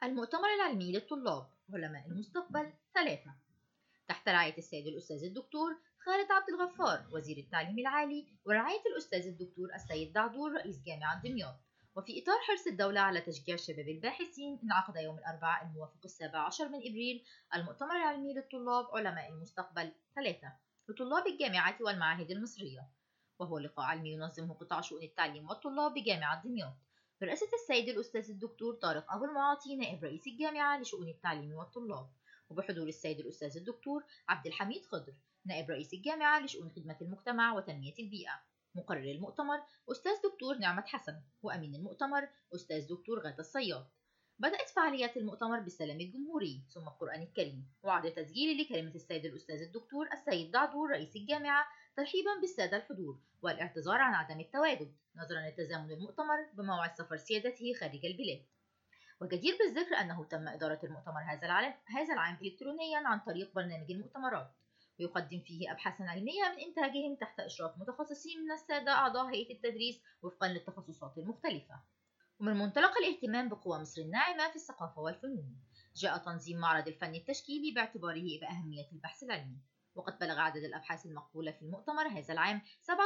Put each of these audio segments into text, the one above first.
المؤتمر العلمي للطلاب علماء المستقبل 3 تحت رعاية السيد الأستاذ الدكتور خالد عبد الغفار وزير التعليم العالي ورعاية الأستاذ الدكتور السيد دعدور رئيس جامعة دمياط. وفي إطار حرص الدولة على تشجيع الشباب الباحثين، انعقد يوم الأربعاء الموافق 17 من إبريل المؤتمر العلمي للطلاب علماء المستقبل 3 لطلاب الجامعات والمعاهد المصرية، وهو لقاء علمي ينظمه قطاع شؤون التعليم والطلاب بجامعة دمياط برئاسة السيد الأستاذ الدكتور طارق أبو المعاطي نائب رئيس الجامعة لشؤون التعليم والطلاب، وبحضور السيد الأستاذ الدكتور عبد الحميد خضر نائب رئيس الجامعة لشؤون خدمة المجتمع وتنمية البيئة. مقرر المؤتمر أستاذ دكتور نعمت حسن، وأمين المؤتمر أستاذ دكتور غادة الصياد. بدأت فعاليات المؤتمر بالسلام الجمهوري ثم القرآن الكريم وعرض تسجيلي لكلمة السيد الأستاذ الدكتور السيد دعدور رئيس الجامعة ترحيبا بالسادة الحضور والاعتذار عن عدم التواجد نظرا لتزامن المؤتمر بموعد سفر سيادته خارج البلاد. وجدير بالذكر أنه تم إدارة المؤتمر هذا العام إلكترونيا عن طريق برنامج المؤتمرات، ويقدم فيه أبحاثا علمية من إنتاجهم تحت إشراف متخصصين من السادة أعضاء هيئة التدريس وفقا للتخصصات المختلفة. ومن منطلق الاهتمام بقوى مصر الناعمة في الثقافة والفنون، جاء تنظيم معرض الفن التشكيلي باعتباره بأهمية البحث العلمي، وقد بلغ عدد الأبحاث المقبولة في المؤتمر هذا العام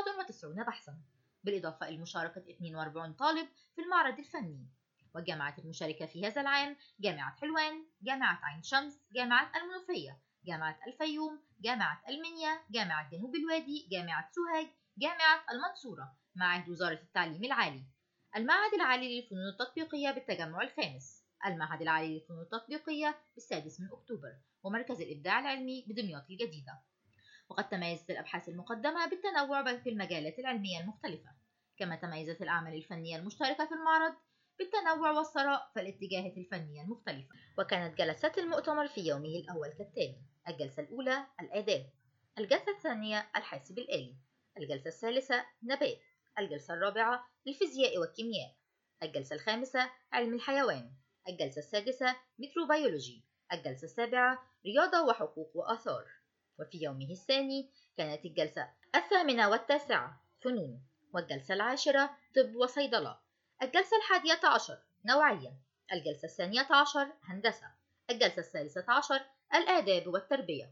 97 بحثا، بالإضافة إلى مشاركة 42 طالب في المعرض الفني. والجامعات المشاركة في هذا العام جامعة حلوان، جامعة عين شمس، جامعة المنوفية، جامعة الفيوم، جامعة المنيا، جامعة جنوب الوادي، جامعة سوهاج، جامعة المنصورة، معهد وزارة التعليم العالي، المعهد العالي للفنون التطبيقية بالتجمع الخامس، المعهد العالي للفنون التطبيقية بالسادس من أكتوبر، ومركز الإبداع العلمي بدمياط الجديدة. وقد تميزت الأبحاث المقدمة بالتنوع في المجالات العلمية المختلفة، كما تميزت الأعمال الفنية المشتركة في المعرض بالتنوع والثراء في الاتجاهات الفنية المختلفة. وكانت جلسات المؤتمر في يومه الأول كالتالي: الجلسة الأولى الآداب، الجلسة الثانية الحاسب الآلي، الجلسة الثالثة نبات، الجلسة الرابعة الفيزياء والكيمياء، الجلسة الخامسة علم الحيوان، الجلسة السادسة ميكروبيولوجي، الجلسة السابعة رياضة وحقوق وآثار. وفي يومه الثاني كانت الجلسة 8 و9 فنون، والجلسة 10 طب وصيدلة، الجلسة 11 نوعية، الجلسة 12 هندسة، الجلسة 13 الآداب والتربية.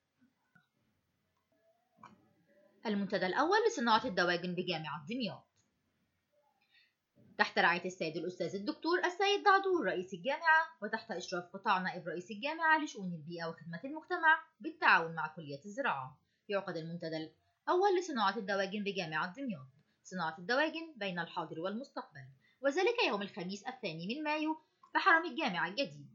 المنتدى الأول لصناعة الدواجن بجامعة دمياط تحت رعاية السيد الأستاذ الدكتور السيد دعدور رئيس الجامعة، وتحت إشراف قطاع نائب رئيس الجامعة لشؤون البيئة وخدمة المجتمع بالتعاون مع كلية الزراعة. يعقد المنتدى الأول لصناعة الدواجن بجامعة دمياط، صناعة الدواجن بين الحاضر والمستقبل، وذلك يوم الخميس 2 من مايو بحرم الجامعة الجديد.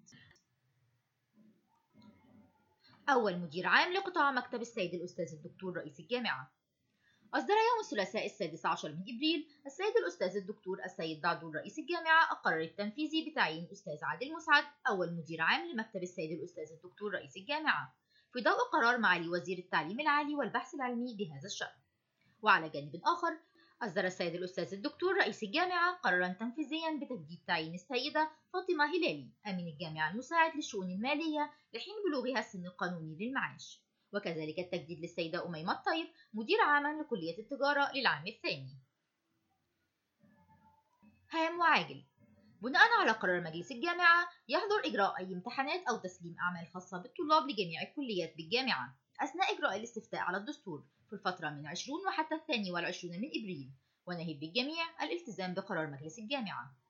أول مدير عام لقطاع مكتب السيد الأستاذ الدكتور رئيس الجامعة. أصدر يوم الثلاثاء 16 من إبريل السيد الأستاذ الدكتور السيد دعدور رئيس الجامعة القرار التنفيذي بتعيين الأستاذ عادل مسعد أول مدير عام لمكتب السيد الأستاذ الدكتور رئيس الجامعة، في ضوء قرار معالي وزير التعليم العالي والبحث العلمي بهذا الشأن. وعلى جانب آخر، أصدر السيد الأستاذ الدكتور رئيس الجامعة قرارا تنفيذيا بتجديد تعيين السيدة فاطمة هلالي أمين الجامعة المساعد للشؤون المالية لحين بلوغها السن القانوني للمعاش، وكذلك التجديد للسيدة أميمة الطيب مدير عاما لكلية التجارة للعام الثاني. هام وعاجل: بناء على قرار مجلس الجامعة يحظر إجراء أي امتحانات أو تسليم أعمال خاصة بالطلاب لجميع الكليات بالجامعة أثناء إجراء الاستفتاء على الدستور في الفترة من 20 وحتى 22 من إبريل، ونهب بالجميع الالتزام بقرار مجلس الجامعة.